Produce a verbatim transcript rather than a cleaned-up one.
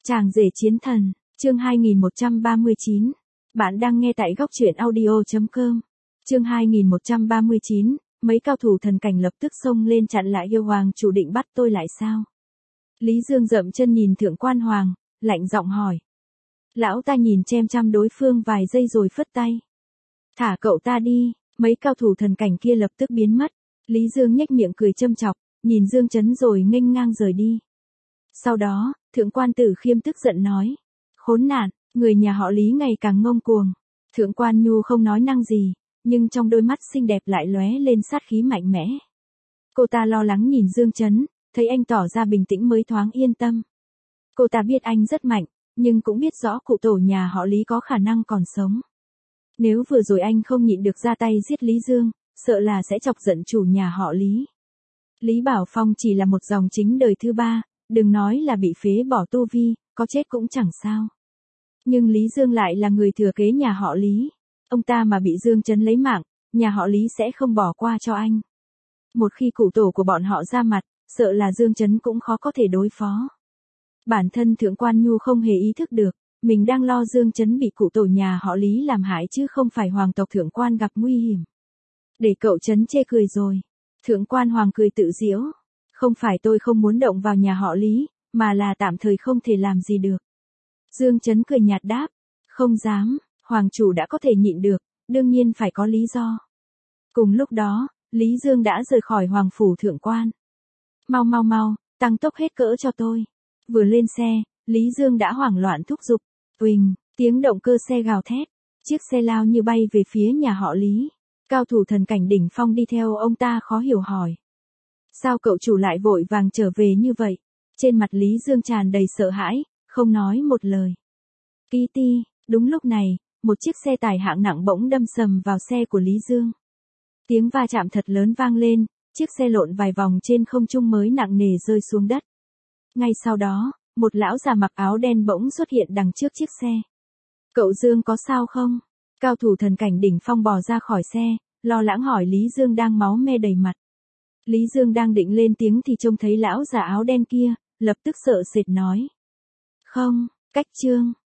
Chàng rể chiến thần, chương hai nghìn một trăm ba mươi chín. Bạn đang nghe tại góc truyện audio chấm com. Chương hai nghìn một trăm ba mươi chín, mấy cao thủ thần cảnh lập tức xông lên chặn lại yêu hoàng chủ định bắt tôi lại sao? Lý Dương dậm chân nhìn thượng quan hoàng, lạnh giọng hỏi. Lão ta nhìn chem chăm đối phương vài giây rồi phất tay. Thả cậu ta đi, mấy cao thủ thần cảnh kia lập tức biến mất. Lý Dương nhếch miệng cười châm chọc, nhìn Dương Chấn rồi nghênh ngang rời đi. Sau đó, thượng quan Tử Khiêm tức giận nói. Khốn nạn, người nhà họ Lý ngày càng ngông cuồng. Thượng quan Nhu không nói năng gì, nhưng trong đôi mắt xinh đẹp lại lóe lên sát khí mạnh mẽ. Cô ta lo lắng nhìn Dương Chấn, thấy anh tỏ ra bình tĩnh mới thoáng yên tâm. Cô ta biết anh rất mạnh, nhưng cũng biết rõ cụ tổ nhà họ Lý có khả năng còn sống. Nếu vừa rồi anh không nhịn được ra tay giết Lý Dương, sợ là sẽ chọc giận chủ nhà họ Lý. Lý Bảo Phong chỉ là một dòng chính đời thứ ba, đừng nói là bị phế bỏ tu vi, có chết cũng chẳng sao. Nhưng Lý Dương lại là người thừa kế nhà họ Lý. Ông ta mà bị Dương Chấn lấy mạng, nhà họ Lý sẽ không bỏ qua cho anh. Một khi cụ tổ của bọn họ ra mặt, sợ là Dương Chấn cũng khó có thể đối phó. Bản thân thượng quan Nhu không hề ý thức được, mình đang lo Dương Chấn bị cụ tổ nhà họ Lý làm hại chứ không phải hoàng tộc thượng quan gặp nguy hiểm. Để cậu Chấn chê cười rồi. Thượng quan hoàng cười tự giễu. Không phải tôi không muốn động vào nhà họ Lý, mà là tạm thời không thể làm gì được. Dương Chấn cười nhạt đáp. Không dám, hoàng chủ đã có thể nhịn được, đương nhiên phải có lý do. Cùng lúc đó, Lý Dương đã rời khỏi hoàng phủ thượng quan. Mau mau mau, tăng tốc hết cỡ cho tôi. Vừa lên xe, Lý Dương đã hoảng loạn thúc giục. Uỳnh, tiếng động cơ xe gào thét. Chiếc xe lao như bay về phía nhà họ Lý. Cao thủ thần cảnh đỉnh phong đi theo ông ta khó hiểu hỏi. Sao cậu chủ lại vội vàng trở về như vậy? Trên mặt Lý Dương tràn đầy sợ hãi, không nói một lời. Tí ti, đúng lúc này, một chiếc xe tải hạng nặng bỗng đâm sầm vào xe của Lý Dương. Tiếng va chạm thật lớn vang lên, chiếc xe lộn vài vòng trên không trung mới nặng nề rơi xuống đất. Ngay sau đó, một lão già mặc áo đen bỗng xuất hiện đằng trước chiếc xe. Cậu Dương có sao không? Cao thủ thần cảnh đỉnh phong bò ra khỏi xe, lo lắng hỏi Lý Dương đang máu me đầy mặt. Lý Dương đang định lên tiếng thì trông thấy lão già áo đen kia, lập tức sợ sệt nói. Không, cách trương,